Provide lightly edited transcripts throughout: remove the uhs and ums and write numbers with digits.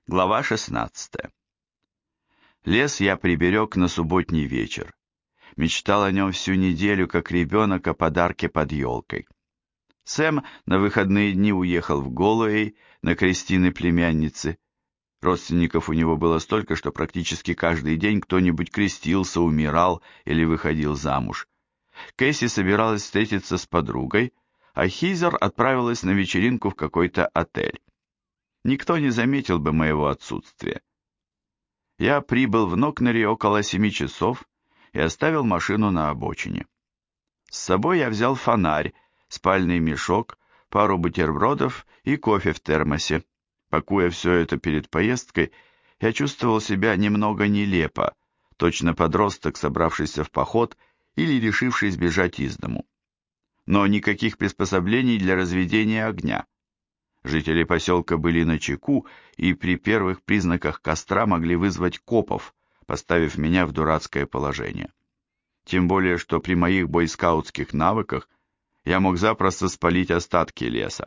Глава 16. Лес я приберег на субботний вечер. Мечтал о нем всю неделю, как ребенок о подарке под елкой. Сэм на выходные дни уехал в Голуэй на крестины племянницы. Родственников у него было столько, что практически каждый день кто-нибудь крестился, умирал или выходил замуж. Кэсси собиралась встретиться с подругой, а Хизер отправилась на вечеринку в какой-то отель. Никто не заметил бы моего отсутствия. Я прибыл в Нокнери около 7 часов и оставил машину на обочине. С собой я взял фонарь, спальный мешок, пару бутербродов и кофе в термосе. Пакуя все это перед поездкой, я чувствовал себя немного нелепо, точно подросток, собравшийся в поход или решивший сбежать из дому. Но никаких приспособлений для разведения огня. Жители поселка были начеку и при первых признаках костра могли вызвать копов, поставив меня в дурацкое положение. Тем более, что при моих бойскаутских навыках я мог запросто спалить остатки леса.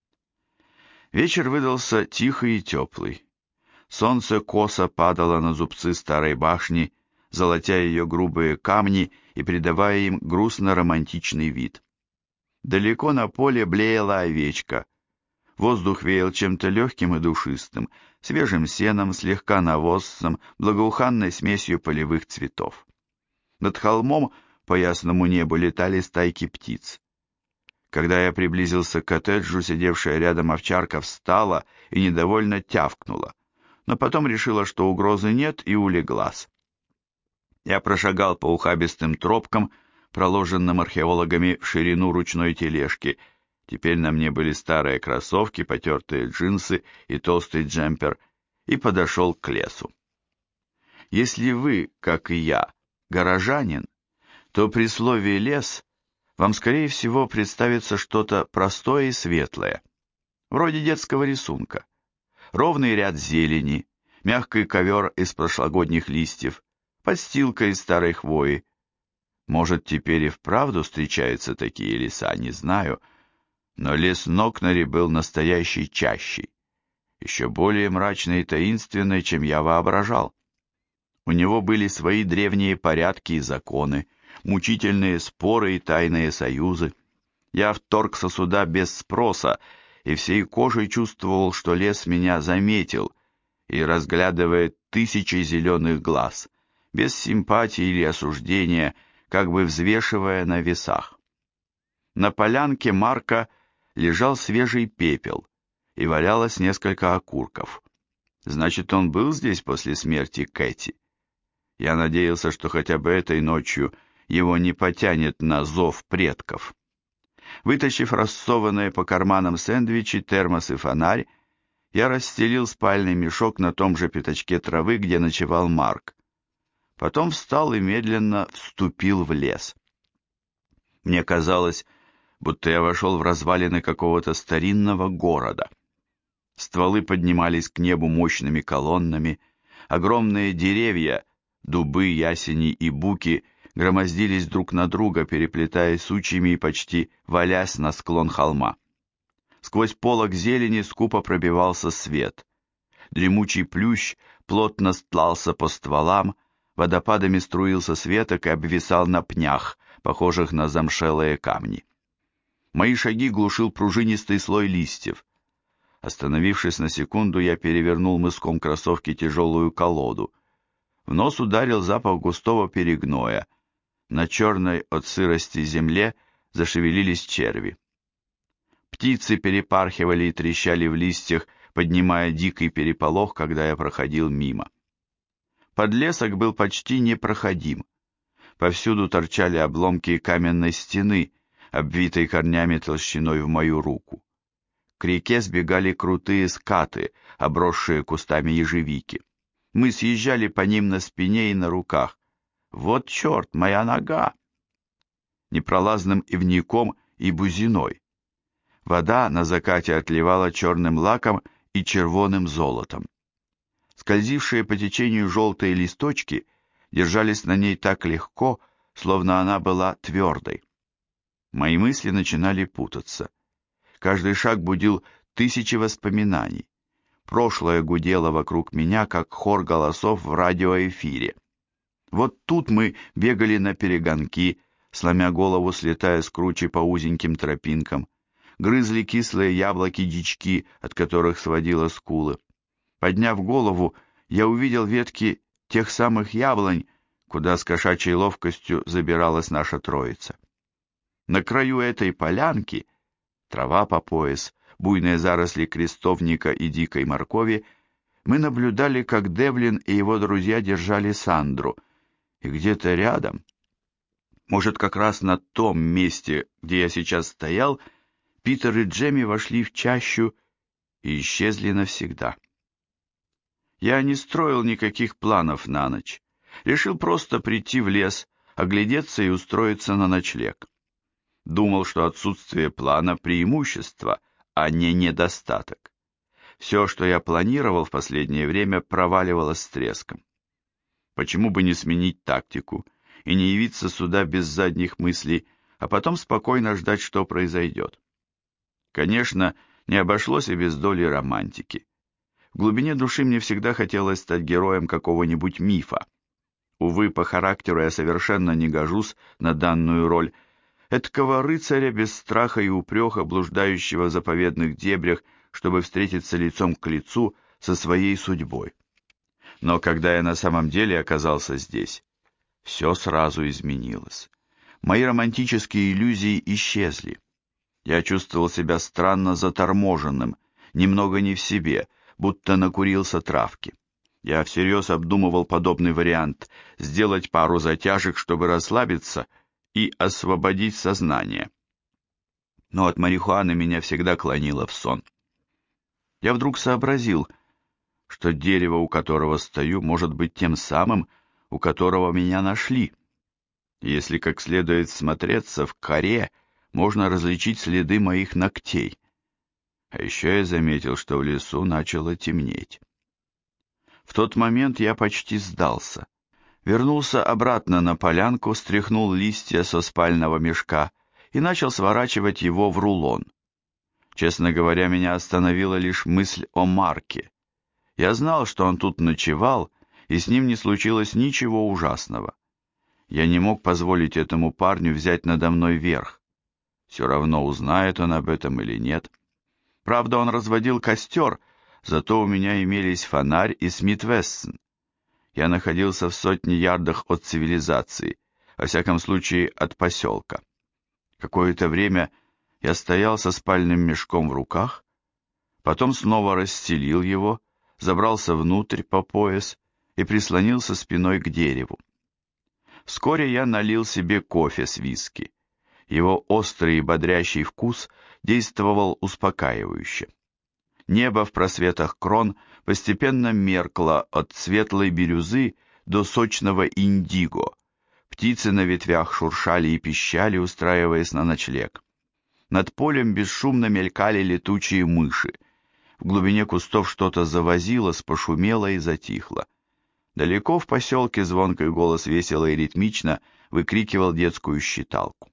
Вечер выдался тихий и теплый. Солнце косо падало на зубцы старой башни, золотя ее грубые камни и придавая им грустно-романтичный вид. Далеко на поле блеяла овечка. Воздух веял чем-то легким и душистым, свежим сеном, слегка навозом, благоуханной смесью полевых цветов. Над холмом по ясному небу летали стайки птиц. Когда я приблизился к коттеджу, сидевшая рядом овчарка встала и недовольно тявкнула, но потом решила, что угрозы нет, и улеглась. Я прошагал по ухабистым тропкам, проложенным археологами в ширину ручной тележки. Теперь на мне были старые кроссовки, потертые джинсы и толстый джемпер, и подошел к лесу. Если вы, как и я, горожанин, то при слове «лес» вам, скорее всего, представится что-то простое и светлое, вроде детского рисунка. Ровный ряд зелени, мягкий ковер из прошлогодних листьев, подстилка из старой хвои. Может, теперь и вправду встречаются такие леса, не знаю, но лес Нокнери был настоящей чащей, еще более мрачной и таинственной, чем я воображал. У него были свои древние порядки и законы, мучительные споры и тайные союзы. Я вторгся сюда без спроса, и всей кожей чувствовал, что лес меня заметил и разглядывает тысячи зеленых глаз, без симпатии или осуждения, как бы взвешивая на весах. На полянке Марка лежал свежий пепел, и валялось несколько окурков. Значит, он был здесь после смерти Кэти. Я надеялся, что хотя бы этой ночью его не потянет на зов предков. Вытащив рассованные по карманам сэндвичи, термос и фонарь, я расстелил спальный мешок на том же пятачке травы, где ночевал Марк. Потом встал и медленно вступил в лес. Мне казалось, будто я вошел в развалины какого-то старинного города. Стволы поднимались к небу мощными колоннами, огромные деревья, дубы, ясени и буки, громоздились друг на друга, переплетаясь сучьями и почти валясь на склон холма. Сквозь полог зелени скупо пробивался свет. Дремучий плющ плотно стлался по стволам, водопадами струился с веток и обвисал на пнях, похожих на замшелые камни. Мои шаги глушил пружинистый слой листьев. Остановившись на секунду, я перевернул мыском кроссовки тяжелую колоду. В нос ударил запах густого перегноя. На черной от сырости земле зашевелились черви. Птицы перепархивали и трещали в листьях, поднимая дикий переполох, когда я проходил мимо. Подлесок был почти непроходим. Повсюду торчали обломки каменной стены, обвитой корнями толщиной в мою руку. К реке сбегали крутые скаты, обросшие кустами ежевики. Мы съезжали по ним на спине и на руках. Вот черт, моя нога! Непролазным ивняком и бузиной. Вода на закате отливала черным лаком и червоным золотом. Скользившие по течению желтые листочки держались на ней так легко, словно она была твердой. Мои мысли начинали путаться. Каждый шаг будил тысячи воспоминаний. прошлое гудело вокруг меня, как хор голосов в радиоэфире. Вот тут мы бегали на перегонки, сломя голову, слетая с кручи по узеньким тропинкам, грызли кислые яблоки-дички, от которых сводило скулы. Подняв голову, я увидел ветки тех самых яблонь, куда с кошачьей ловкостью забиралась наша троица. На краю этой полянки, трава по пояс, буйные заросли крестовника и дикой моркови, мы наблюдали, как Девлин и его друзья держали Сандру, и где-то рядом, может, как раз на том месте, где я сейчас стоял, Питер и Джемми вошли в чащу и исчезли навсегда. Я не строил никаких планов на ночь. Решил просто прийти в лес, оглядеться и устроиться на ночлег. Думал, что отсутствие плана – преимущество, а не недостаток. Все, что я планировал в последнее время, проваливалось с треском. Почему бы не сменить тактику и не явиться сюда без задних мыслей, а потом спокойно ждать, что произойдет? Конечно, не обошлось и без доли романтики. В глубине души мне всегда хотелось стать героем какого-нибудь мифа. Увы, по характеру я совершенно не гожусь на данную роль, эткого рыцаря без страха и упреха, блуждающего в заповедных дебрях, чтобы встретиться лицом к лицу со своей судьбой. Но когда я на самом деле оказался здесь, все сразу изменилось. Мои романтические иллюзии исчезли. Я чувствовал себя странно заторможенным, немного не в себе, будто накурился травки. Я всерьез обдумывал подобный вариант – сделать пару затяжек, чтобы расслабиться и освободить сознание. Но от марихуаны меня всегда клонило в сон. Я вдруг сообразил, что дерево, у которого стою, может быть тем самым, у которого меня нашли. Если как следует смотреться в коре, можно различить следы моих ногтей. А еще я заметил, что в лесу начало темнеть. В тот момент я почти сдался. Вернулся обратно на полянку, стряхнул листья со спального мешка и начал сворачивать его в рулон. Честно говоря, меня остановила лишь мысль о Марке. Я знал, что он тут ночевал, и с ним не случилось ничего ужасного. Я не мог позволить этому парню взять надо мной верх. Все равно, узнает он об этом или нет. Правда, он разводил костер, зато у меня имелись фонарь и Смит Вессон. Я находился в 100 ярдах от цивилизации, во всяком случае от поселка. Какое-то время я стоял со спальным мешком в руках, потом снова расстелил его, забрался внутрь по пояс и прислонился спиной к дереву. Вскоре я налил себе кофе с виски. Его острый и бодрящий вкус действовал успокаивающе. Небо в просветах крон постепенно меркло от светлой бирюзы до сочного индиго. Птицы на ветвях шуршали и пищали, устраиваясь на ночлег. Над полем бесшумно мелькали летучие мыши. В глубине кустов что-то завозилось, пошумело и затихло. Далеко в поселке звонкий голос весело и ритмично выкрикивал детскую считалку.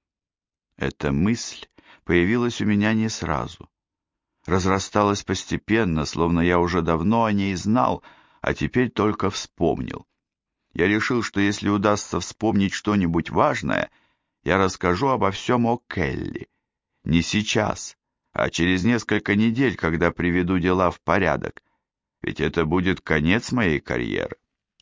Эта мысль появилась у меня не сразу. Разрасталась постепенно, словно я уже давно о ней знал, а теперь только вспомнил. Я решил, что если удастся вспомнить что-нибудь важное, я расскажу обо всем о Келли. Не сейчас, а через несколько недель, когда приведу дела в порядок, ведь это будет конец моей карьеры.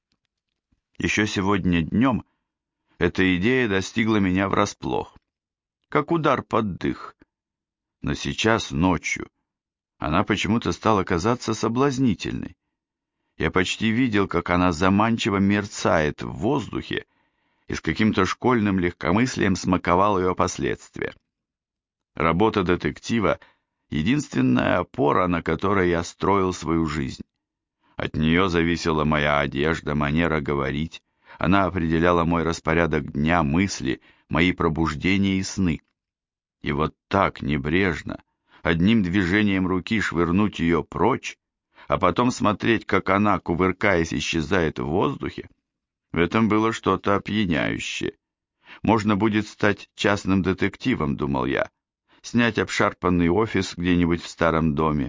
Еще сегодня днем эта идея достигла меня врасплох, как удар под дых. Но сейчас, ночью, она почему-то стала казаться соблазнительной. Я почти видел, как она заманчиво мерцает в воздухе и с каким-то школьным легкомыслием смаковал ее последствия. Работа детектива — единственная опора, на которой я строил свою жизнь. От нее зависела моя одежда, манера говорить, она определяла мой распорядок дня, мысли, мои пробуждения и сны. И вот так, небрежно, одним движением руки швырнуть ее прочь, а потом смотреть, как она, кувыркаясь, исчезает в воздухе, в этом было что-то опьяняющее. Можно будет стать частным детективом, думал я, снять обшарпанный офис где-нибудь в старом доме,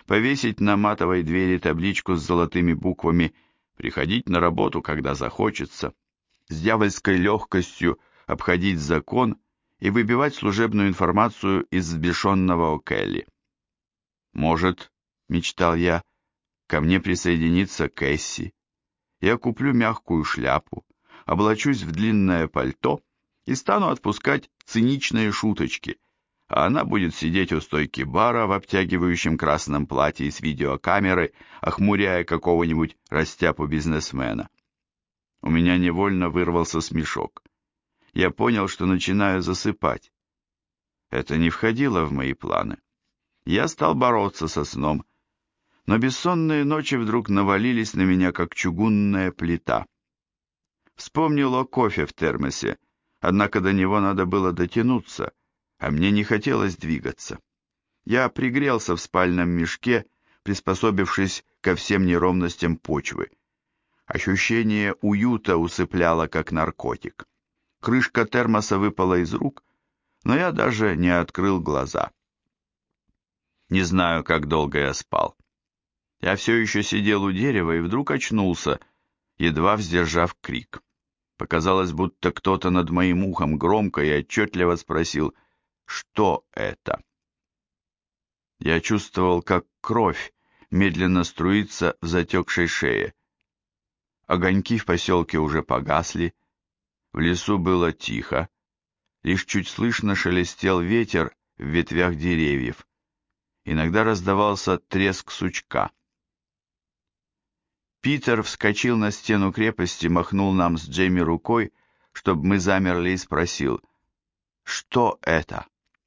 повесить на матовой двери табличку с золотыми буквами «Приходить на работу, когда захочется», с дьявольской легкостью обходить закон и выбивать служебную информацию из взбешенного О'Келли. «Может, — мечтал я, — ко мне присоединится Кэсси. Я куплю мягкую шляпу, облачусь в длинное пальто и стану отпускать циничные шуточки, а она будет сидеть у стойки бара в обтягивающем красном платье с видеокамерой, охмуряя какого-нибудь растяпу-бизнесмена». У меня невольно вырвался смешок. Я понял, что начинаю засыпать. Это не входило в мои планы. Я стал бороться со сном, но бессонные ночи вдруг навалились на меня, как чугунная плита. Вспомнил о кофе в термосе, однако до него надо было дотянуться, а мне не хотелось двигаться. Я пригрелся в спальном мешке, приспособившись ко всем неровностям почвы. Ощущение уюта усыпляло, как наркотик. Крышка термоса выпала из рук, но я даже не открыл глаза. Не знаю, как долго я спал. Я все еще сидел у дерева и вдруг очнулся, едва сдержав крик. Показалось, будто кто-то над моим ухом громко и отчетливо спросил: «Что это?». Я чувствовал, как кровь медленно струится в затекшей шее. Огоньки в поселке уже погасли, в лесу было тихо, лишь чуть слышно шелестел ветер в ветвях деревьев. Иногда раздавался треск сучка. Питер вскочил на стену крепости, махнул нам с Джейми рукой, чтобы мы замерли, и спросил: «Что это?».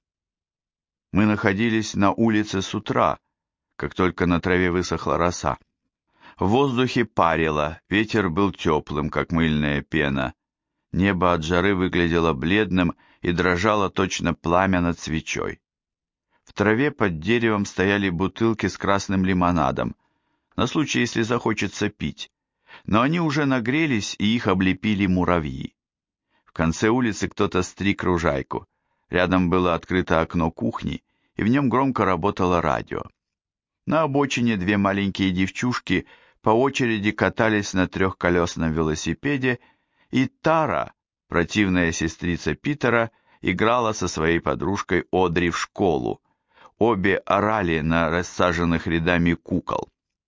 Мы находились на улице с утра, как только на траве высохла роса. В воздухе парило, ветер был теплым, как мыльная пена. Небо от жары выглядело бледным и дрожало точно пламя над свечой. В траве под деревом стояли бутылки с красным лимонадом, на случай, если захочется пить, но они уже нагрелись, и их облепили муравьи. В конце улицы кто-то стриг ружайку. Рядом было открыто окно кухни, и в нем громко работало радио. На обочине две маленькие девчушки по очереди катались на трехколесном велосипеде, и Тара, противная сестрица Питера, играла со своей подружкой Одри в школу. Обе орали на рассаженных рядами кукол.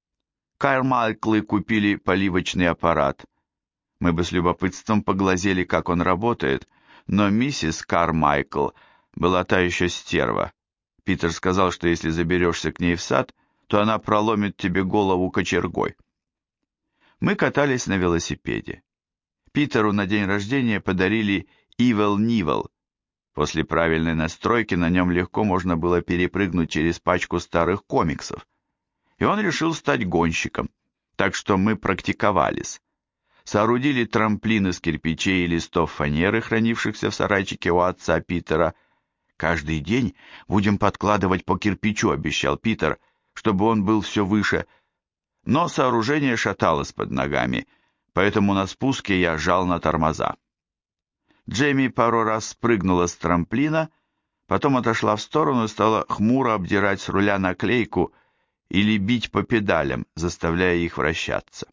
Кармайклы купили поливочный аппарат. Мы бы с любопытством поглазели, как он работает, но миссис Кармайкл была та еще стерва. Питер сказал, что если заберешься к ней в сад, то она проломит тебе голову кочергой. Мы катались на велосипеде. Питеру на день рождения подарили Ивел Нивел. После правильной настройки на нем легко можно было перепрыгнуть через пачку старых комиксов. И он решил стать гонщиком, так что мы практиковались. Соорудили трамплин из кирпичей и листов фанеры, хранившихся в сарайчике у отца Питера. «Каждый день будем подкладывать по кирпичу», — обещал Питер, чтобы он был все выше. Но сооружение шаталось под ногами, поэтому на спуске я жал на тормоза. Джейми пару раз спрыгнула с трамплина, потом отошла в сторону и стала хмуро обдирать с руля наклейку или бить по педалям, заставляя их вращаться.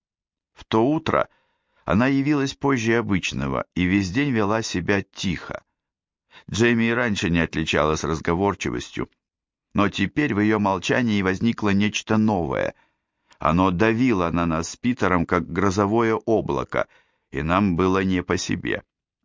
В то утро она явилась позже обычного и весь день вела себя тихо. Джейми и раньше не отличалась разговорчивостью, но теперь в ее молчании возникло нечто новое. Оно давило на нас с Питером, как грозовое облако, и нам было не по себе.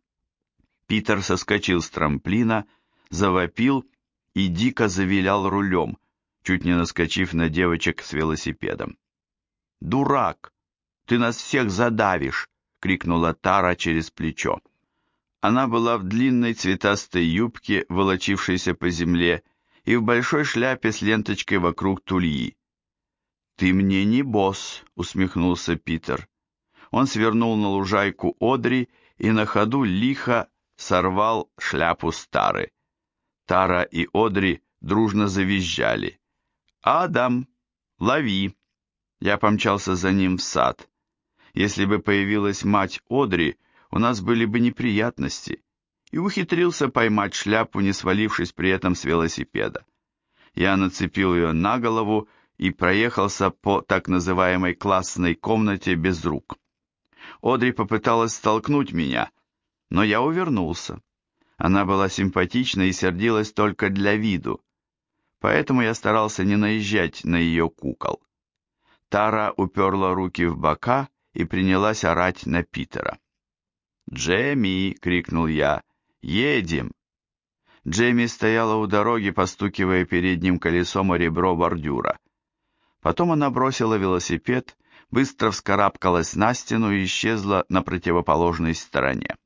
Питер соскочил с трамплина, завопил и дико завилял рулем, чуть не наскочив на девочек с велосипедом. «Дурак! Ты нас всех задавишь!» — крикнула Тара через плечо. Она была в длинной цветастой юбке, волочившейся по земле, и в большой шляпе с ленточкой вокруг тульи. «Ты мне не босс», — усмехнулся Питер. Он свернул на лужайку Одри и на ходу лихо сорвал шляпу с Тары. Тара и Одри дружно завизжали. «Адам, лови!» Я помчался за ним в сад. Если бы появилась мать Одри, у нас были бы неприятности, и ухитрился поймать шляпу, не свалившись при этом с велосипеда. Я нацепил ее на голову и проехался по так называемой классной комнате без рук. Одри попыталась столкнуть меня, но я увернулся. Она была симпатична и сердилась только для виду, поэтому я старался не наезжать на ее кукол. Тара уперла руки в бока и принялась орать на Питера. «Джемми!» — крикнул я. «Едем!» Джемми стояла у дороги, постукивая передним колесом о ребро бордюра. Потом она бросила велосипед, быстро вскарабкалась на стену и исчезла на противоположной стороне.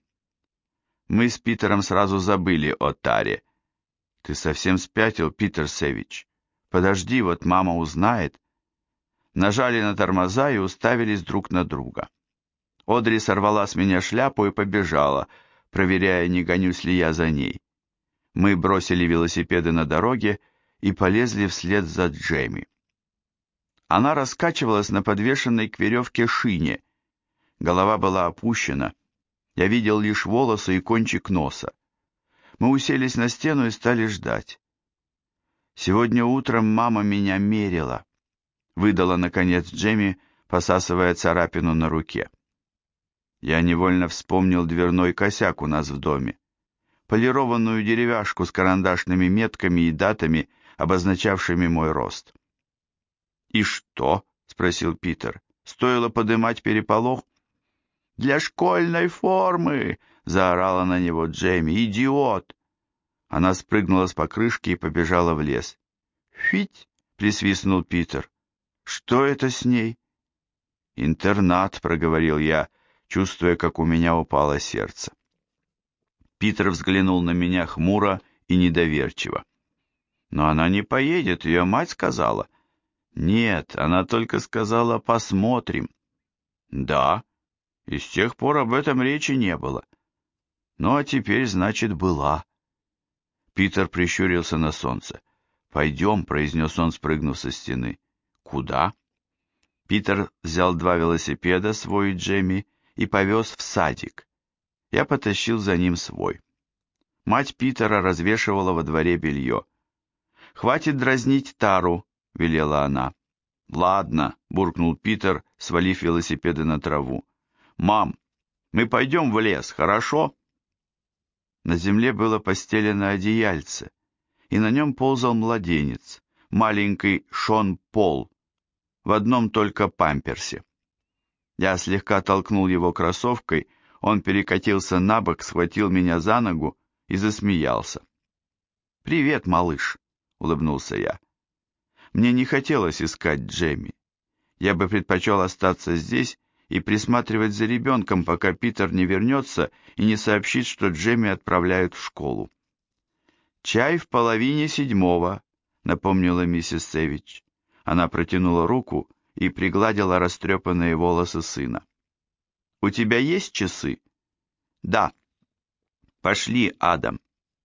Мы с Питером сразу забыли о Таре. «Ты совсем спятил, Питер Сэвидж? Подожди, вот мама узнает». Нажали на тормоза и уставились друг на друга. Одри сорвала с меня шляпу и побежала, проверяя, не гонюсь ли я за ней. Мы бросили велосипеды на дороге и полезли вслед за Джейми. Она раскачивалась на подвешенной к веревке шине. Голова была опущена. Я видел лишь волосы и кончик носа. Мы уселись на стену и стали ждать. «Сегодня утром мама меня мерила», — выдала, наконец, Джейми, посасывая царапину на руке. Я невольно вспомнил дверной косяк у нас в доме, полированную деревяшку с карандашными метками и датами, обозначавшими мой рост. «И что?» — спросил Питер. «Стоило подымать переполох?» «Для школьной формы!» — заорала на него Джейми. «Идиот!» Она спрыгнула с покрышки и побежала в лес. «Фить!» — присвистнул Питер. «Что это с ней?» «Интернат», — проговорил я, чувствуя, как у меня упало сердце. Питер взглянул на меня хмуро и недоверчиво. «Но она не поедет, ее мать сказала». «Нет, она только сказала, посмотрим». «Да, и с тех пор об этом речи не было». «Ну, а теперь, значит, была». Питер прищурился на солнце. «Пойдем», — произнес он, спрыгнув со стены. «Куда?» Питер взял 2 велосипеда, свой и Джемми, и повез в садик. Я потащил за ним свой. Мать Питера развешивала во дворе белье. «Хватит дразнить Тару», — велела она. «Ладно», — буркнул Питер, свалив велосипеды на траву. «Мам, мы пойдем в лес, хорошо?» На земле было постелено одеяльце, и на нем ползал младенец, маленький Шон Пол, в одном только памперсе. Я слегка толкнул его кроссовкой, он перекатился на бок, схватил меня за ногу и засмеялся. «Привет, малыш», — улыбнулся я. Мне не хотелось искать Джемми. Я бы предпочел остаться здесь и присматривать за ребенком, пока Питер не вернется и не сообщит, что Джемми отправляют в школу. «Чай в 6:30, напомнила миссис Сэвидж. Она протянула руку и пригладила растрепанные волосы сына. «У тебя есть часы?» «Да». «Пошли, Адам».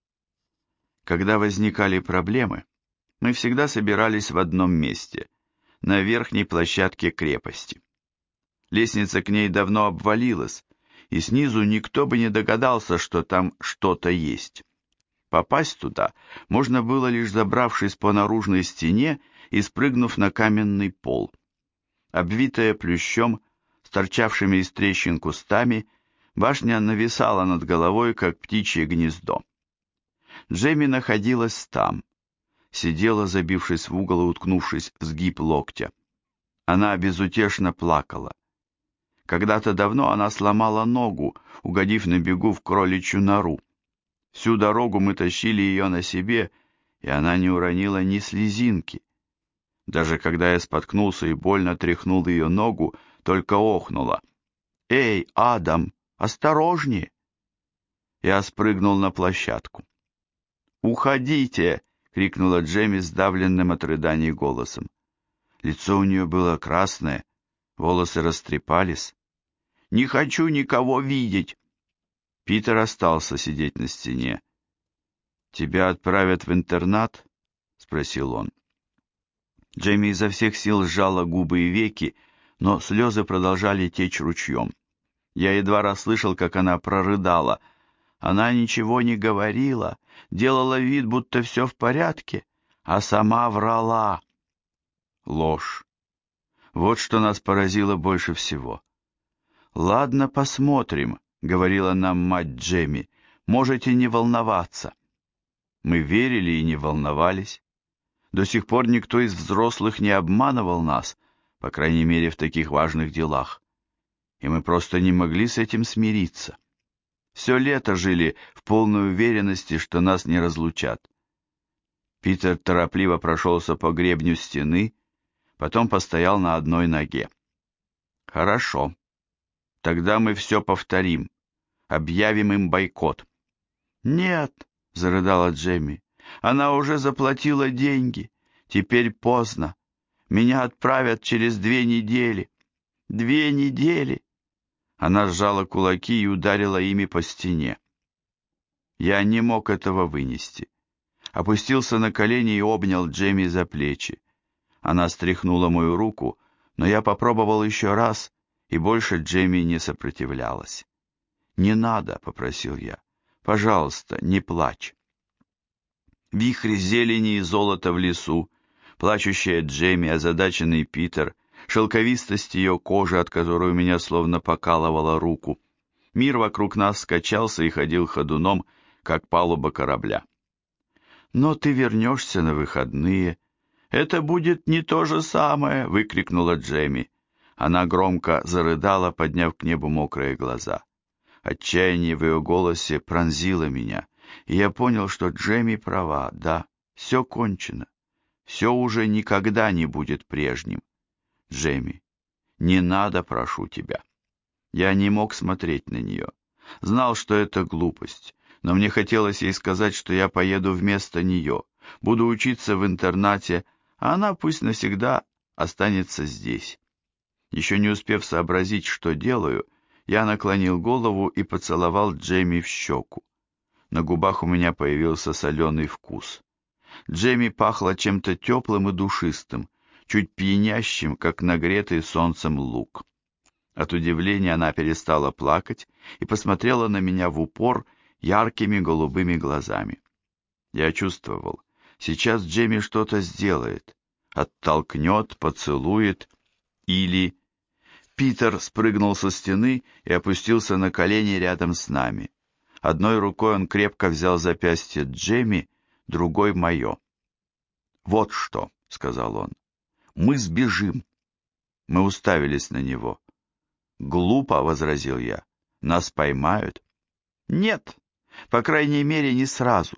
Когда возникали проблемы, мы всегда собирались в одном месте, на верхней площадке крепости. Лестница к ней давно обвалилась, и снизу никто бы не догадался, что там что-то есть. Попасть туда можно было, лишь забравшись по наружной стене и спрыгнув на каменный пол. Обвитая плющом, с торчавшими из трещин кустами, башня нависала над головой, как птичье гнездо. Джейми находилась там, сидела, забившись в угол и уткнувшись в сгиб локтя. Она безутешно плакала. Когда-то давно она сломала ногу, угодив на бегу в кроличью нору. Всю дорогу мы тащили ее на себе, и она не уронила ни слезинки. Даже когда я споткнулся и больно тряхнул ее ногу, только охнула. «Эй, Адам, осторожнее!» Я спрыгнул на площадку. «Уходите!» — крикнула Джемми сдавленным от рыданий голосом. Лицо у нее было красное, волосы растрепались. «Не хочу никого видеть!» Питер остался сидеть на стене. «Тебя отправят в интернат?» — спросил он. Джейми изо всех сил сжала губы и веки, но слезы продолжали течь ручьем. Я едва расслышал, как она прорыдала. Она ничего не говорила, делала вид, будто все в порядке, а сама врала. Ложь. Вот что нас поразило больше всего. «Ладно, посмотрим», — говорила нам мать Джемми, — «можете не волноваться». Мы верили и не волновались. До сих пор никто из взрослых не обманывал нас, по крайней мере, в таких важных делах. И мы просто не могли с этим смириться. Все лето жили в полной уверенности, что нас не разлучат. Питер торопливо прошелся по гребню стены, потом постоял на одной ноге. «Хорошо. Тогда мы все повторим. Объявим им бойкот». «Нет», — зарыдала Джемми, — «она уже заплатила деньги. Теперь поздно. Меня отправят через 2 недели. 2 недели!» Она сжала кулаки и ударила ими по стене. Я не мог этого вынести. Опустился на колени и обнял Джемми за плечи. Она стряхнула мою руку, но я попробовал еще раз, и больше Джемми не сопротивлялась. «Не надо», — попросил я. «Пожалуйста, не плачь». Вихрь зелени и золота в лесу, плачущая Джемми, озадаченный Питер, шелковистость ее кожи, от которой у меня словно покалывала руку. Мир вокруг нас скачался и ходил ходуном, как палуба корабля. «Но ты вернешься на выходные. Это будет не то же самое!» — выкрикнула Джемми. Она громко зарыдала, подняв к небу мокрые глаза. Отчаяние в ее голосе пронзило меня, и я понял, что Джемми права, да, все кончено. Все уже никогда не будет прежним. Джемми, не надо, прошу тебя. Я не мог смотреть на нее. Знал, что это глупость, но мне хотелось ей сказать, что я поеду вместо нее, буду учиться в интернате, а она пусть навсегда останется здесь. Еще не успев сообразить, что делаю, я наклонил голову и поцеловал Джемми в щеку. На губах у меня появился соленый вкус. Джемми пахла чем-то теплым и душистым, чуть пьянящим, как нагретый солнцем лук. От удивления она перестала плакать и посмотрела на меня в упор яркими голубыми глазами. Я чувствовал, сейчас Джемми что-то сделает, оттолкнет, поцелует или... Питер спрыгнул со стены и опустился на колени рядом с нами. Одной рукой он крепко взял запястье Джемми, другой — мое. «Вот что», — сказал он, — «мы сбежим». Мы уставились на него. «Глупо», — возразил я, — «нас поймают». «Нет, по крайней мере, не сразу.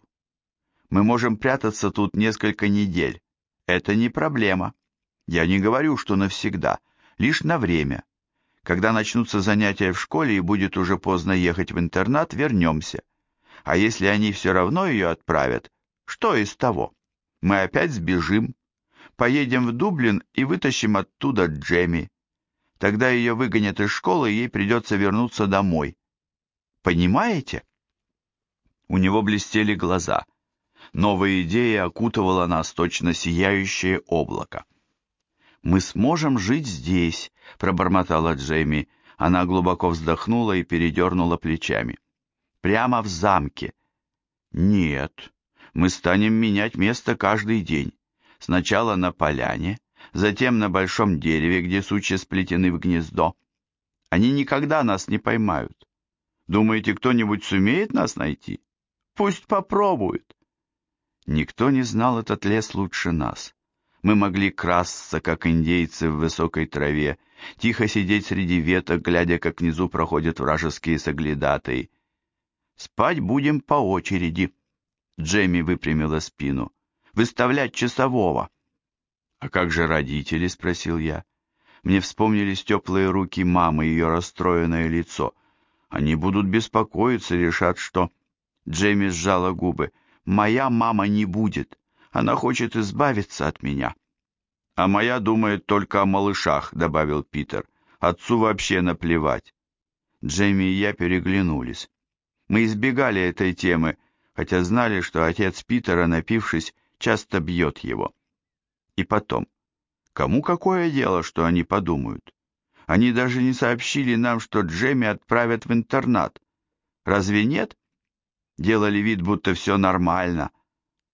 Мы можем прятаться тут несколько недель. Это не проблема. Я не говорю, что навсегда, лишь на время. Когда начнутся занятия в школе и будет уже поздно ехать в интернат, вернемся. А если они все равно ее отправят, что из того? Мы опять сбежим, поедем в Дублин и вытащим оттуда Джемми. Тогда ее выгонят из школы, и ей придется вернуться домой. Понимаете?» У него блестели глаза. Новая идея окутывала нас, точно сияющее облако. «Мы сможем жить здесь», — пробормотала Джемми. Она глубоко вздохнула и передернула плечами. «Прямо в замке». «Нет, мы станем менять место каждый день. Сначала на поляне, затем на большом дереве, где сучья сплетены в гнездо. Они никогда нас не поймают. Думаете, кто-нибудь сумеет нас найти? Пусть попробует». Никто не знал этот лес лучше нас. Мы могли красться, как индейцы в высокой траве, тихо сидеть среди веток, глядя, как внизу проходят вражеские соглядатаи. «Спать будем по очереди», — Джемми выпрямила спину. «Выставлять часового». «А как же родители?» — спросил я. Мне вспомнились теплые руки мамы, ее расстроенное лицо. «Они будут беспокоиться, решат, что...» Джемми сжала губы. «Моя мама не будет. Она хочет избавиться от меня». «А моя думает только о малышах», — добавил Питер. «Отцу вообще наплевать». Джейми и я переглянулись. Мы избегали этой темы, хотя знали, что отец Питера, напившись, часто бьет его. И потом, кому какое дело, что они подумают? Они даже не сообщили нам, что Джейми отправят в интернат. Разве нет? Делали вид, будто все нормально.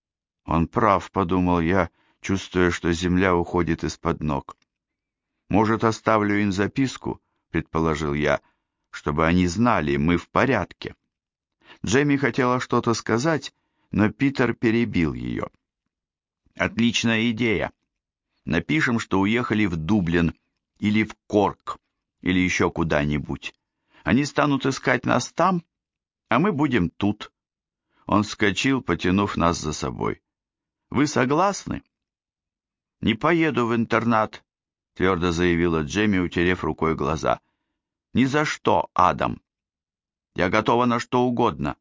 Он прав, подумал я, чувствуя, что земля уходит из-под ног. Может, оставлю им записку, предположил я, чтобы они знали, мы в порядке. Джемми хотела что-то сказать, но Питер перебил ее. Отличная идея. Напишем, что уехали в Дублин или в Корк, или еще куда-нибудь. Они станут искать нас там, а мы будем тут. Он вскочил, потянув нас за собой. Вы согласны? Не поеду в интернат, твердо заявила Джемми, утерев рукой глаза. Ни за что, Адам. Я готова на что угодно.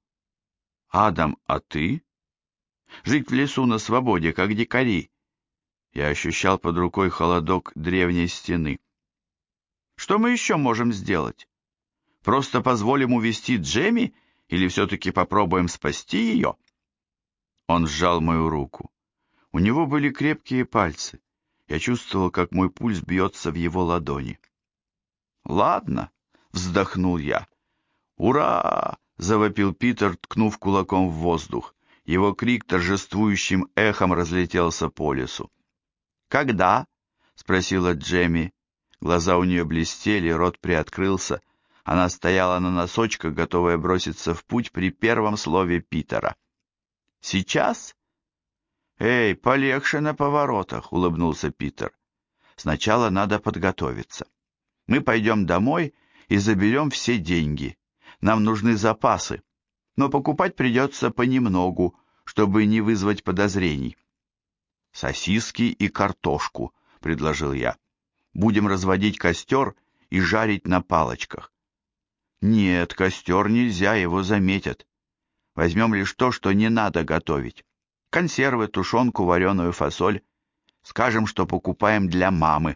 Адам, а ты? Жить в лесу на свободе, как дикари. Я ощущал под рукой холодок древней стены. Что мы еще можем сделать? Просто позволим увести Джемми или все-таки попробуем спасти ее? Он сжал мою руку. У него были крепкие пальцы. Я чувствовал, как мой пульс бьется в его ладони. «Ладно», — вздохнул я. «Ура!» — завопил Питер, ткнув кулаком в воздух. Его крик торжествующим эхом разлетелся по лесу. «Когда?» — спросила Джемми. Глаза у нее блестели, рот приоткрылся. Она стояла на носочках, готовая броситься в путь при первом слове Питера. «Сейчас?» «Эй, полегче на поворотах», — улыбнулся Питер. «Сначала надо подготовиться. Мы пойдем домой и заберем все деньги. Нам нужны запасы, но покупать придется понемногу, чтобы не вызвать подозрений». «Сосиски и картошку», — предложил я. «Будем разводить костер и жарить на палочках». «Нет, костер нельзя, его заметят. Возьмем лишь то, что не надо готовить. Консервы, тушенку, вареную фасоль. Скажем, что покупаем для мамы».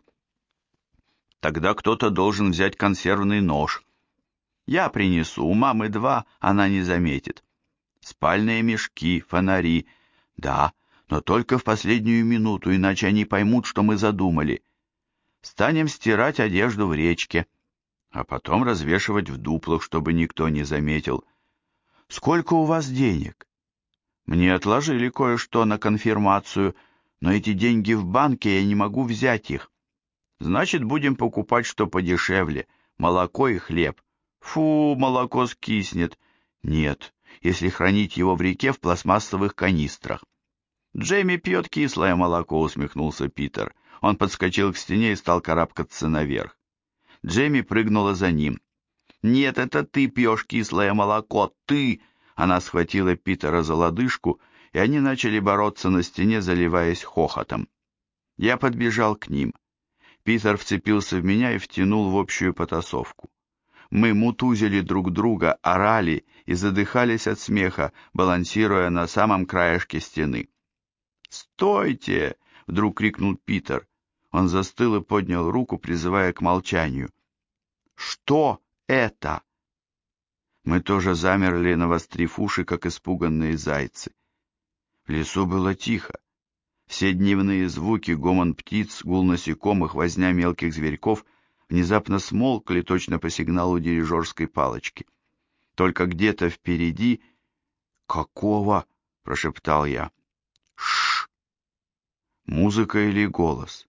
«Тогда кто-то должен взять консервный нож». «Я принесу, у мамы 2, она не заметит». «Спальные мешки, фонари». «Да, но только в последнюю минуту, иначе они поймут, что мы задумали». «Станем стирать одежду в речке, а потом развешивать в дуплах, чтобы никто не заметил». «Сколько у вас денег?» «Мне отложили кое-что на конфирмацию, но эти деньги в банке, я не могу взять их». «Значит, будем покупать что подешевле, молоко и хлеб». «Фу, молоко скиснет». «Нет, если хранить его в реке в пластмассовых канистрах». «Джейми пьет кислое молоко», — усмехнулся Питер. Он подскочил к стене и стал карабкаться наверх. Джейми прыгнула за ним. «Нет, это ты пьешь кислое молоко, ты!» Она схватила Питера за лодыжку, и они начали бороться на стене, заливаясь хохотом. Я подбежал к ним. Питер вцепился в меня и втянул в общую потасовку. Мы мутузили друг друга, орали и задыхались от смеха, балансируя на самом краешке стены. «Стойте!» — вдруг крикнул Питер. Он застыл и поднял руку, призывая к молчанию. «Что это?» Мы тоже замерли, навострив уши, как испуганные зайцы. В лесу было тихо. Все дневные звуки, гомон птиц, гул насекомых, возня мелких зверьков внезапно смолкли точно по сигналу дирижерской палочки. Только где-то впереди... «Какого?» — прошептал я. «Шш!» Музыка или голос?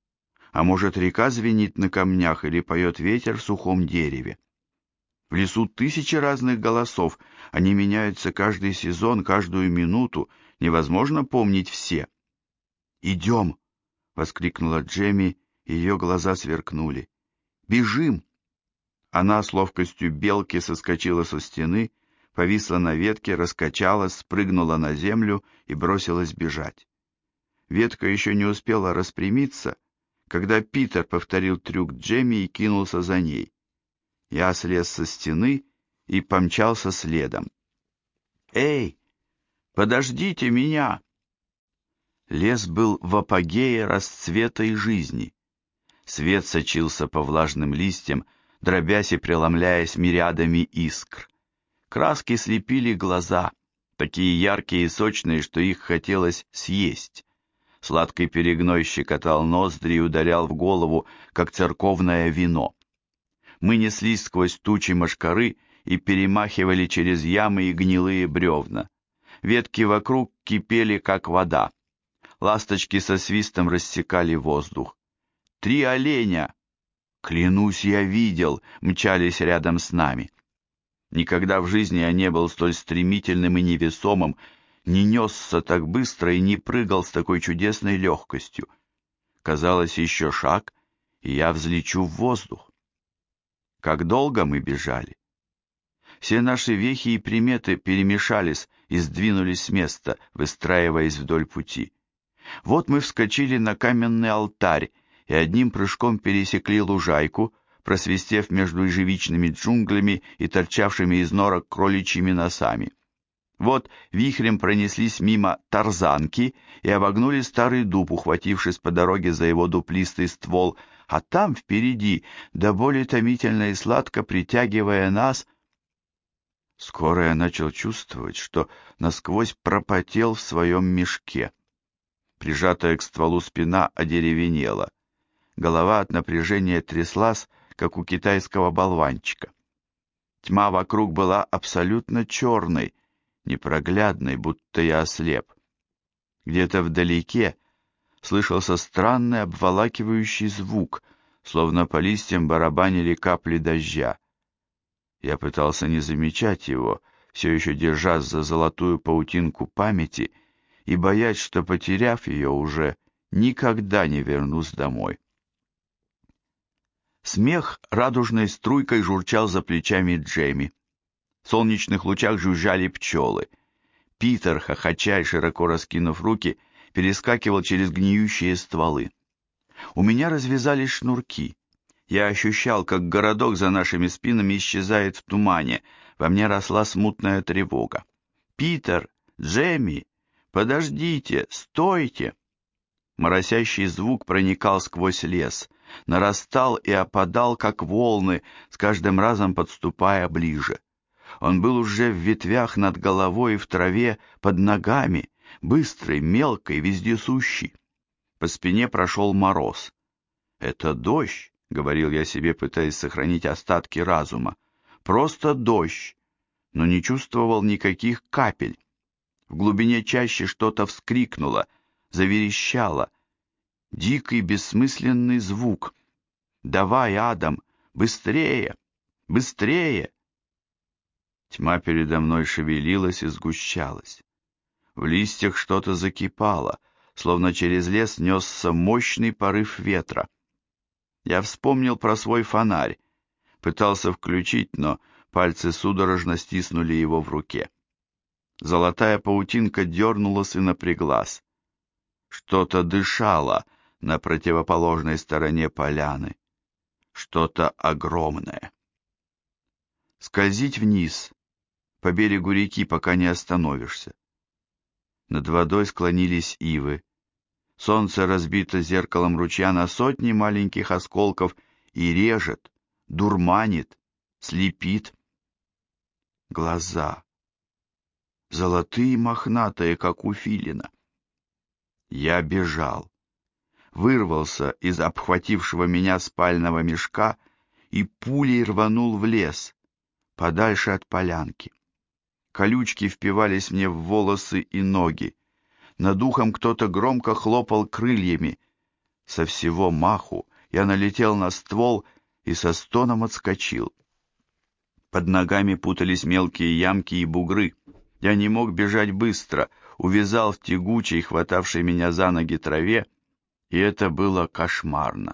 А может, река звенит на камнях или поет ветер в сухом дереве? В лесу тысячи разных голосов, они меняются каждый сезон, каждую минуту, невозможно помнить все. «Идем!» — воскликнула Джемми, и ее глаза сверкнули. «Бежим!» Она с ловкостью белки соскочила со стены, повисла на ветке, раскачалась, спрыгнула на землю и бросилась бежать. Ветка еще не успела распрямиться, когда Питер повторил трюк Джемми и кинулся за ней. Я слез со стены и помчался следом. «Эй, подождите меня!» Лес был в апогее расцвета и жизни. Свет сочился по влажным листьям, дробясь и преломляясь мириадами искр. Краски слепили глаза, такие яркие и сочные, что их хотелось съесть. Сладкий перегной щекотал ноздри и ударял в голову, как церковное вино. Мы неслись сквозь тучи мошкары и перемахивали через ямы и гнилые бревна. ветки вокруг кипели, как вода. Ласточки со свистом рассекали воздух. 3 оленя, клянусь, я видел, мчались рядом с нами. Никогда в жизни я не был столь стремительным и невесомым, не несся так быстро и не прыгал с такой чудесной легкостью. Казалось, еще шаг, и я взлечу в воздух. Как долго мы бежали? Все наши вехи и приметы перемешались и сдвинулись с места, выстраиваясь вдоль пути. Вот мы вскочили на каменный алтарь и одним прыжком пересекли лужайку, просвистев между ежевичными джунглями и торчавшими из норок кроличьими носами. Вот вихрем пронеслись мимо тарзанки и обогнули старый дуб, ухватившись по дороге за его дуплистый ствол, а там впереди, до боли томительно и сладко притягивая нас, скоро я начал чувствовать, что насквозь пропотел в своем мешке. Прижатая к стволу спина одеревенела. Голова от напряжения тряслась, как у китайского болванчика. Тьма вокруг была абсолютно черной, непроглядной, будто я ослеп. Где-то вдалеке слышался странный обволакивающий звук, словно по листьям барабанили капли дождя. Я пытался не замечать его, все еще держась за золотую паутинку памяти и боясь, что, потеряв ее, уже никогда не вернусь домой. Смех радужной струйкой журчал за плечами Джейми. В солнечных лучах жужжали пчелы. Питер, хохоча и широко раскинув руки, перескакивал через гниющие стволы. У меня развязались шнурки. Я ощущал, как городок за нашими спинами исчезает в тумане. Во мне росла смутная тревога. «Питер! Джейми! Подождите! Стойте!» Моросящий звук проникал сквозь лес, нарастал и опадал, как волны, с каждым разом подступая ближе. Он был уже в ветвях над головой и в траве под ногами, быстрый, мелкий, вездесущий. По спине прошел мороз. «Это дождь», — говорил я себе, пытаясь сохранить остатки разума. «Просто дождь», но не чувствовал никаких капель. В глубине чащи что-то вскрикнуло, заверещало. Дикий бессмысленный звук. «Давай, Адам, быстрее! Быстрее!» Тьма передо мной шевелилась и сгущалась. В листьях что-то закипало, словно через лес несся мощный порыв ветра. Я вспомнил про свой фонарь, пытался включить, но пальцы судорожно стиснули его в руке. Золотая паутинка дернулась и напряглась. Что-то дышало на противоположной стороне поляны. Что-то огромное. Скользить вниз, по берегу реки, пока не остановишься. Над водой склонились ивы. Солнце разбито зеркалом ручья на сотни маленьких осколков и режет, дурманит, слепит. Глаза. Золотые, мохнатые, как у филина. Я бежал. Вырвался из обхватившего меня спального мешка и пулей рванул в лес, подальше от полянки. Колючки впивались мне в волосы и ноги. Над ухом кто-то громко хлопал крыльями. Со всего маху я налетел на ствол и со стоном отскочил. Под ногами путались мелкие ямки и бугры. Я не мог бежать быстро, увязал в тягучей, хватавшей меня за ноги траве, и это было кошмарно.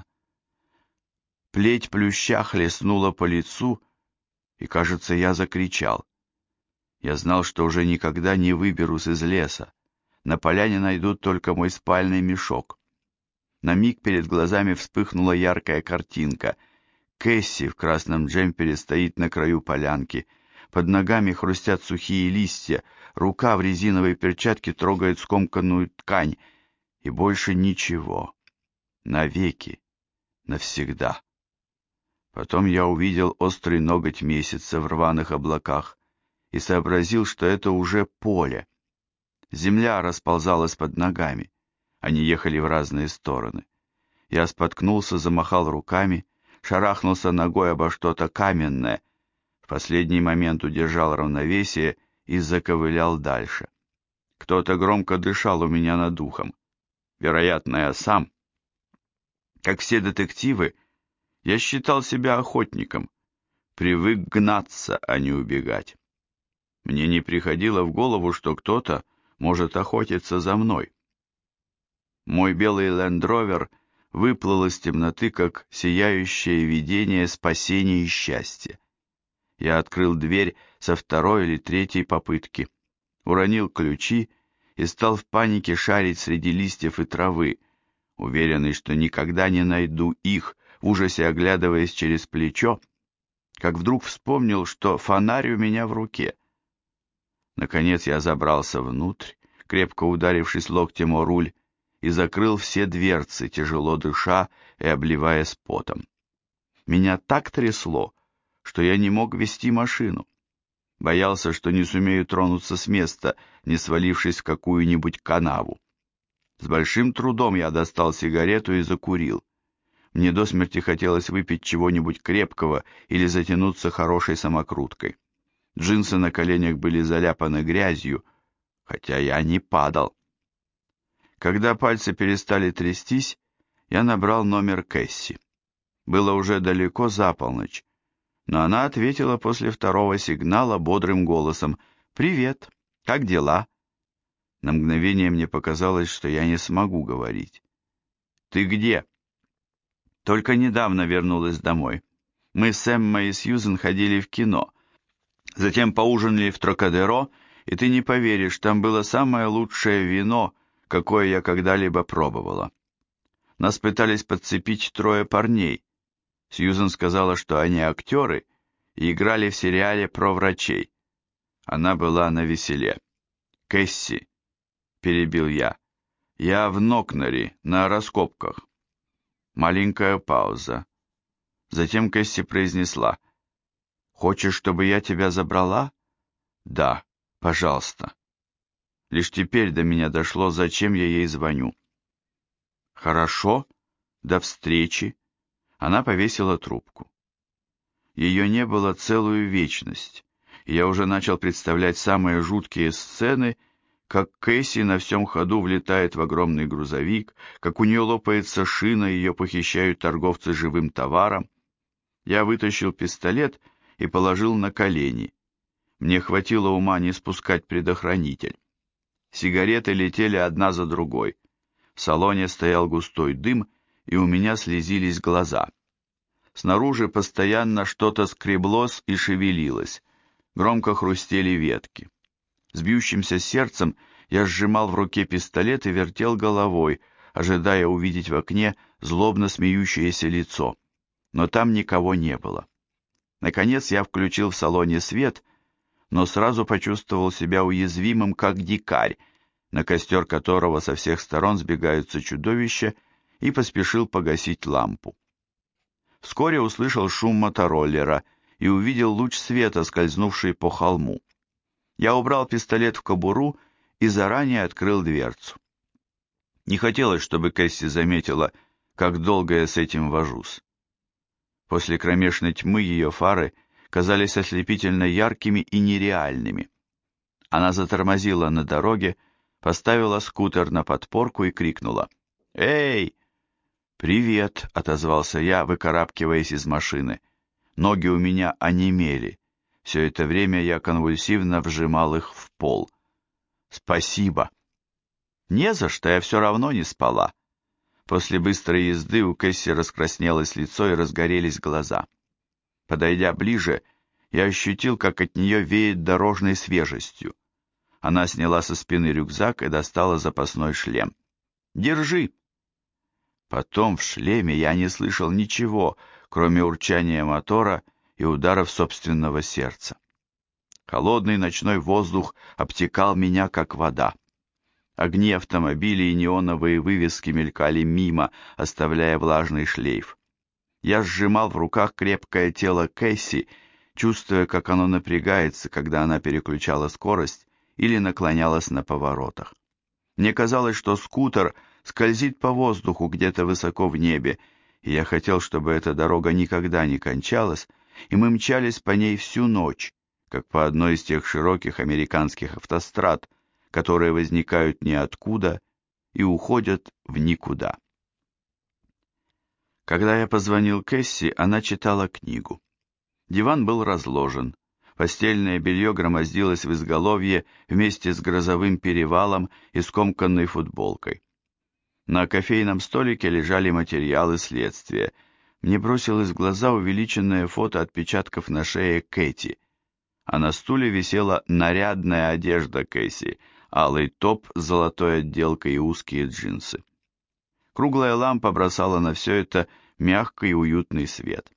Плеть плюща хлестнула по лицу, и, кажется, я закричал. Я знал, что уже никогда не выберусь из леса. На поляне найдут только мой спальный мешок. На миг перед глазами вспыхнула яркая картинка. Кэсси в красном джемпере стоит на краю полянки. Под ногами хрустят сухие листья, рука в резиновой перчатке трогает скомканную ткань. И больше ничего. Навеки. Навсегда. Потом я увидел острый ноготь месяца в рваных облаках и сообразил, что это уже поле. Земля расползалась под ногами. Они ехали в разные стороны. Я споткнулся, замахал руками, шарахнулся ногой обо что-то каменное, в последний момент удержал равновесие и заковылял дальше. Кто-то громко дышал у меня над ухом. Вероятно, я сам. Как все детективы, я считал себя охотником, привык гнаться, а не убегать. Мне не приходило в голову, что кто-то может охотиться за мной. Мой белый лендровер выплыл из темноты, как сияющее видение спасения и счастья. Я открыл дверь со второй или третьей попытки, уронил ключи и стал в панике шарить среди листьев и травы, уверенный, что никогда не найду их, в ужасе оглядываясь через плечо, как вдруг вспомнил, что фонарь у меня в руке. Наконец я забрался внутрь, крепко ударившись локтем о руль, и закрыл все дверцы, тяжело дыша и обливаясь потом. Меня так трясло, что я не мог вести машину. Боялся, что не сумею тронуться с места, не свалившись в какую-нибудь канаву. С большим трудом я достал сигарету и закурил. Мне до смерти хотелось выпить чего-нибудь крепкого или затянуться хорошей самокруткой. Джинсы на коленях были заляпаны грязью, хотя я не падал. Когда пальцы перестали трястись, я набрал номер Кэсси. Было уже далеко за полночь, но она ответила после второго сигнала бодрым голосом: «Привет, как дела?» На мгновение мне показалось, что я не смогу говорить. «Ты где?» «Только недавно вернулась домой. Мы с Эммой и Сьюзен ходили в кино. Затем поужинали в Трокадеро, и ты не поверишь, там было самое лучшее вино, какое я когда-либо пробовала. Нас пытались подцепить 3 парней. Сьюзен сказала, что они актеры и играли в сериале про врачей. Она была навеселе. «Кэсси», — перебил я в Нокнере, на раскопках». Маленькая пауза. Затем Кэсси произнесла: «Хочешь, чтобы я тебя забрала?» «Да, пожалуйста». Лишь теперь до меня дошло, зачем я ей звоню. «Хорошо, до встречи». Она повесила трубку. Ее не было целую вечность, и я уже начал представлять самые жуткие сцены, как Кэсси на всем ходу влетает в огромный грузовик, как у нее лопается шина, ее похищают торговцы живым товаром. Я вытащил пистолет и положил на колени. Мне хватило ума не спускать предохранитель. Сигареты летели одна за другой. В салоне стоял густой дым, и у меня слезились глаза. Снаружи постоянно что-то скреблось и шевелилось. Громко хрустели ветки. С бьющимся сердцем я сжимал в руке пистолет и вертел головой, ожидая увидеть в окне злобно смеющееся лицо. Но там никого не было. Наконец я включил в салоне свет, но сразу почувствовал себя уязвимым, как дикарь, на костер которого со всех сторон сбегаются чудовища, и поспешил погасить лампу. Вскоре услышал шум мотороллера и увидел луч света, скользнувший по холму. Я убрал пистолет в кобуру и заранее открыл дверцу. Не хотелось, чтобы Кэсси заметила, как долго я с этим вожусь. После кромешной тьмы ее фары казались ослепительно яркими и нереальными. Она затормозила на дороге, поставила скутер на подпорку и крикнула: «Эй!» «Привет!» — отозвался я, выкарабкиваясь из машины. Ноги у меня онемели. Все это время я конвульсивно вжимал их в пол. «Спасибо!» «Не за что, я все равно не спала». После быстрой езды у Кэсси раскраснелось лицо и разгорелись глаза. Подойдя ближе, я ощутил, как от нее веет дорожной свежестью. Она сняла со спины рюкзак и достала запасной шлем. «Держи!» Потом в шлеме я не слышал ничего, кроме урчания мотора и ударов собственного сердца. Холодный ночной воздух обтекал меня, как вода. Огни автомобилей и неоновые вывески мелькали мимо, оставляя влажный шлейф. Я сжимал в руках крепкое тело Кэсси, чувствуя, как оно напрягается, когда она переключала скорость или наклонялась на поворотах. Мне казалось, что скутер скользит по воздуху где-то высоко в небе, и я хотел, чтобы эта дорога никогда не кончалась, и мы мчались по ней всю ночь, как по одной из тех широких американских автострад, которые возникают ниоткуда и уходят в никуда. Когда я позвонил Кэсси, она читала книгу. Диван был разложен, постельное белье громоздилось в изголовье вместе с грозовым перевалом и скомканной футболкой. На кофейном столике лежали материалы следствия. Мне бросилось в глаза увеличенное фото отпечатков на шее Кэти, а на стуле висела нарядная одежда Кэсси, алый топ с золотой отделкой и узкие джинсы. Круглая лампа бросала на все это мягкий и уютный свет.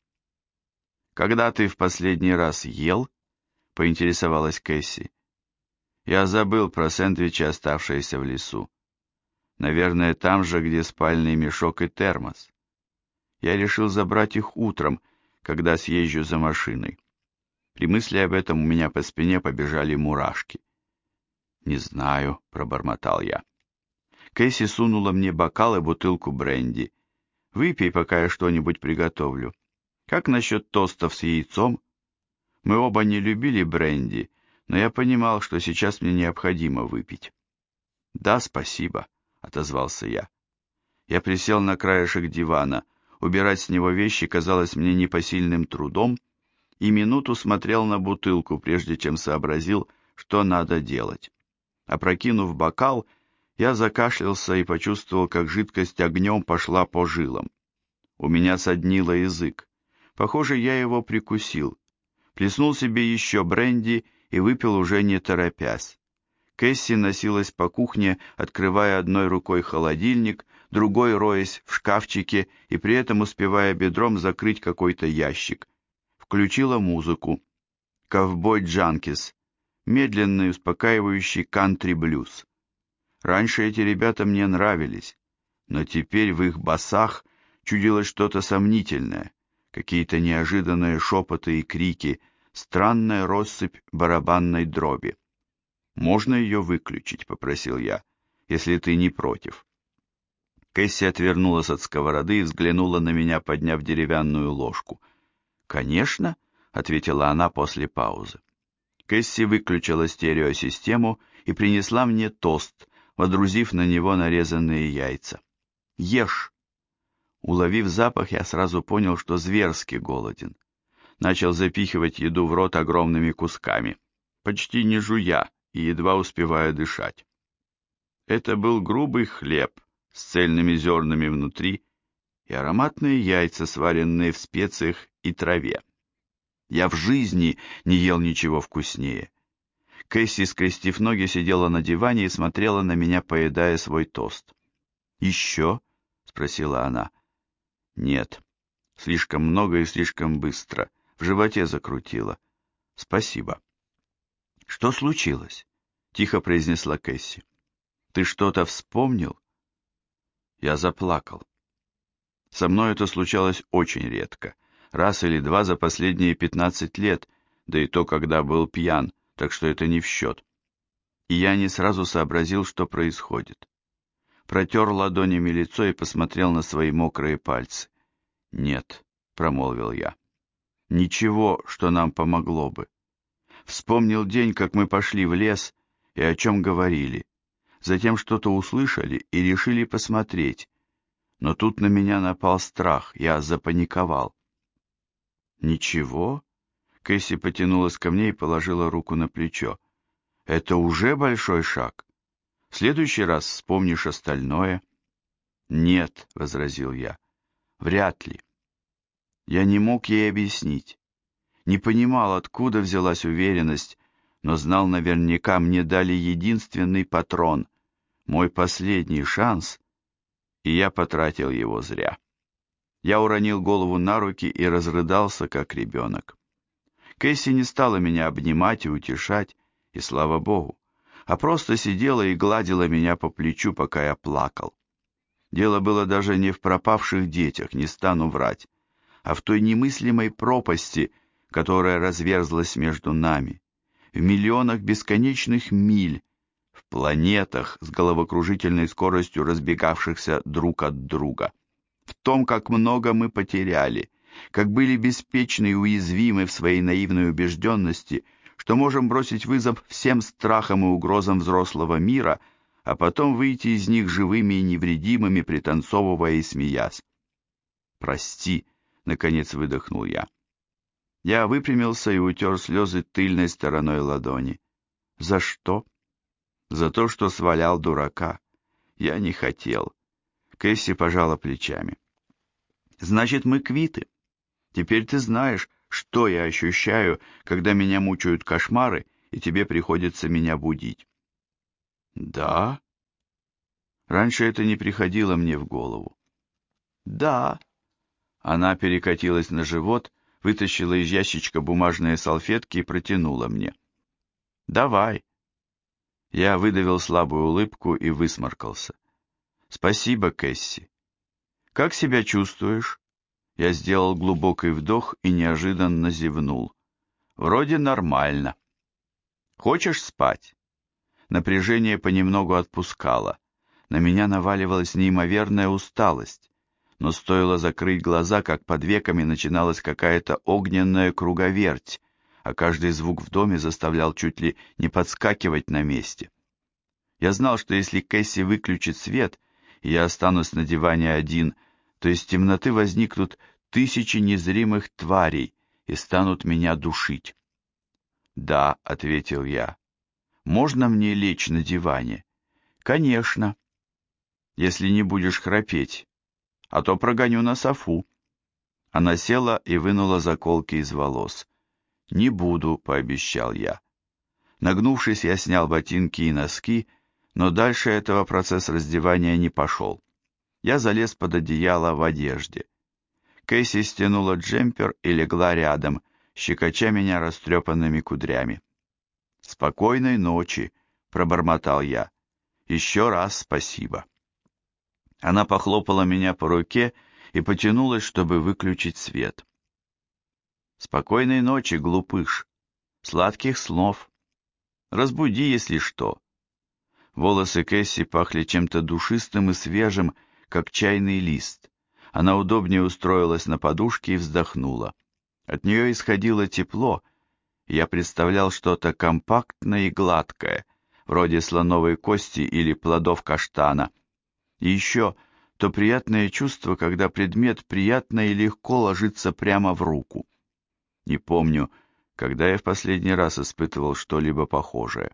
«Когда ты в последний раз ел?» — поинтересовалась Кэсси. «Я забыл про сэндвичи, оставшиеся в лесу. Наверное, там же, где спальный мешок и термос. Я решил забрать их утром, когда съезжу за машиной. При мысли об этом у меня по спине побежали мурашки. «Не знаю», — пробормотал я. Кэсси сунула мне бокал и бутылку бренди. «Выпей, пока я что-нибудь приготовлю. Как насчет тостов с яйцом?» Мы оба не любили бренди, но я понимал, что сейчас мне необходимо выпить. «Да, спасибо», — отозвался я. Я присел на краешек дивана. Убирать с него вещи казалось мне непосильным трудом, и минуту смотрел на бутылку, прежде чем сообразил, что надо делать. Опрокинув бокал, я закашлялся и почувствовал, как жидкость огнем пошла по жилам. У меня соднило язык. Похоже, я его прикусил. Плеснул себе еще бренди и выпил уже не торопясь. Кэсси носилась по кухне, открывая одной рукой холодильник, другой роясь в шкафчике и при этом успевая бедром закрыть какой-то ящик. Включила музыку. «Ковбой Джанкис», медленный, успокаивающий кантри-блюз. Раньше эти ребята мне нравились, но теперь в их басах чудилось что-то сомнительное, какие-то неожиданные шепоты и крики, странная россыпь барабанной дроби. «Можно ее выключить?» — попросил я, — «если ты не против». Кэсси отвернулась от сковороды и взглянула на меня, подняв деревянную ложку. «Конечно», — ответила она после паузы. Кэсси выключила стереосистему и принесла мне тост, водрузив на него нарезанные яйца. «Ешь!» Уловив запах, я сразу понял, что зверски голоден. Начал запихивать еду в рот огромными кусками, почти не жуя и едва успевая дышать. Это был грубый хлеб с цельными зернами внутри и ароматные яйца, сваренные в специях и траве. Я в жизни не ел ничего вкуснее. Кэсси, скрестив ноги, сидела на диване и смотрела на меня, поедая свой тост. «Еще?» — спросила она. «Нет. Слишком много и слишком быстро. В животе закрутило. Спасибо». «Что случилось?» — тихо произнесла Кэсси. «Ты что-то вспомнил?» Я заплакал. Со мной это случалось очень редко. Раз или два за последние 15 лет, да и то, когда был пьян, так что это не в счет. И я не сразу сообразил, что происходит. Протер ладонями лицо и посмотрел на свои мокрые пальцы. «Нет», — промолвил я, — «ничего, что нам помогло бы». Вспомнил день, как мы пошли в лес и о чем говорили. Затем что-то услышали и решили посмотреть. Но тут на меня напал страх, я запаниковал. «Ничего?» — Кэсси потянулась ко мне и положила руку на плечо. «Это уже большой шаг. В следующий раз вспомнишь остальное». «Нет», — возразил я, — «вряд ли». Я не мог ей объяснить. Не понимал, откуда взялась уверенность, но знал наверняка, мне дали единственный патрон, мой последний шанс, и я потратил его зря. Я уронил голову на руки и разрыдался, как ребенок. Кэсси не стала меня обнимать и утешать, и слава богу, а просто сидела и гладила меня по плечу, пока я плакал. Дело было даже не в пропавших детях, не стану врать, а в той немыслимой пропасти, которая разверзлась между нами, в миллионах бесконечных миль, в планетах с головокружительной скоростью разбегавшихся друг от друга, в том, как много мы потеряли, как были беспечны и уязвимы в своей наивной убежденности, что что можем бросить вызов всем страхам и угрозам взрослого мира, а потом выйти из них живыми и невредимыми, пританцовывая и смеясь. «Прости», — наконец выдохнул я. Я выпрямился и утер слезы тыльной стороной ладони. «За что?» «За то, что свалял дурака. Я не хотел». Кэсси пожала плечами. «Значит, мы квиты. Теперь ты знаешь, что я ощущаю, когда меня мучают кошмары, и тебе приходится меня будить». «Да?» Раньше это не приходило мне в голову. «Да». Она перекатилась на живот, вытащила из ящичка бумажные салфетки и протянула мне. «Давай». Я выдавил слабую улыбку и высморкался. «Спасибо, Кэсси». «Как себя чувствуешь?» Я сделал глубокий вдох и неожиданно зевнул. «Вроде нормально». «Хочешь спать?» Напряжение понемногу отпускало. На меня наваливалась неимоверная усталость, но стоило закрыть глаза, как под веками начиналась какая-то огненная круговерть, а каждый звук в доме заставлял чуть ли не подскакивать на месте. Я знал, что если Кэсси выключит свет, и я останусь на диване один, то из темноты возникнут тысячи незримых тварей и станут меня душить. «Да», — ответил я. «Можно мне лечь на диване?» «Конечно, если не будешь храпеть, а то прогоню на софу». Она села и вынула заколки из волос. «Не буду», — пообещал я. Нагнувшись, я снял ботинки и носки, но дальше этого процесс раздевания не пошел. Я залез под одеяло в одежде. Кэсси стянула джемпер и легла рядом, щекоча меня растрепанными кудрями. «Спокойной ночи», — пробормотал я. «Еще раз спасибо». Она похлопала меня по руке и потянулась, чтобы выключить свет. «Спокойной ночи, глупыш. Сладких снов. Разбуди, если что». Волосы Кэсси пахли чем-то душистым и свежим, как чайный лист. Она удобнее устроилась на подушке и вздохнула. От нее исходило тепло, и я представлял что-то компактное и гладкое, вроде слоновой кости или плодов каштана. И еще то приятное чувство, когда предмет приятно и легко ложится прямо в руку. Не помню, когда я в последний раз испытывал что-либо похожее.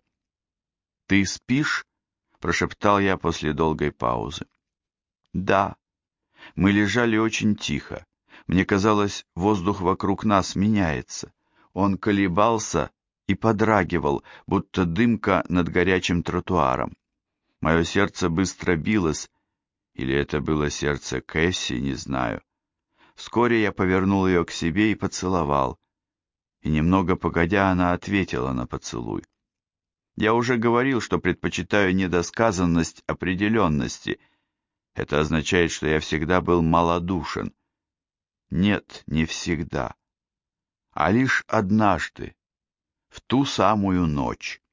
«Ты спишь?» — прошептал я после долгой паузы. «Да». Мы лежали очень тихо. Мне казалось, воздух вокруг нас меняется. Он колебался и подрагивал, будто дымка над горячим тротуаром. Мое сердце быстро билось, или это было сердце Кэсси, не знаю. Вскоре я повернул ее к себе и поцеловал, и немного погодя она ответила на поцелуй. Я уже говорил, что предпочитаю недосказанность определенности. Это означает, что я всегда был малодушен. Нет, не всегда. А лишь однажды, в ту самую ночь.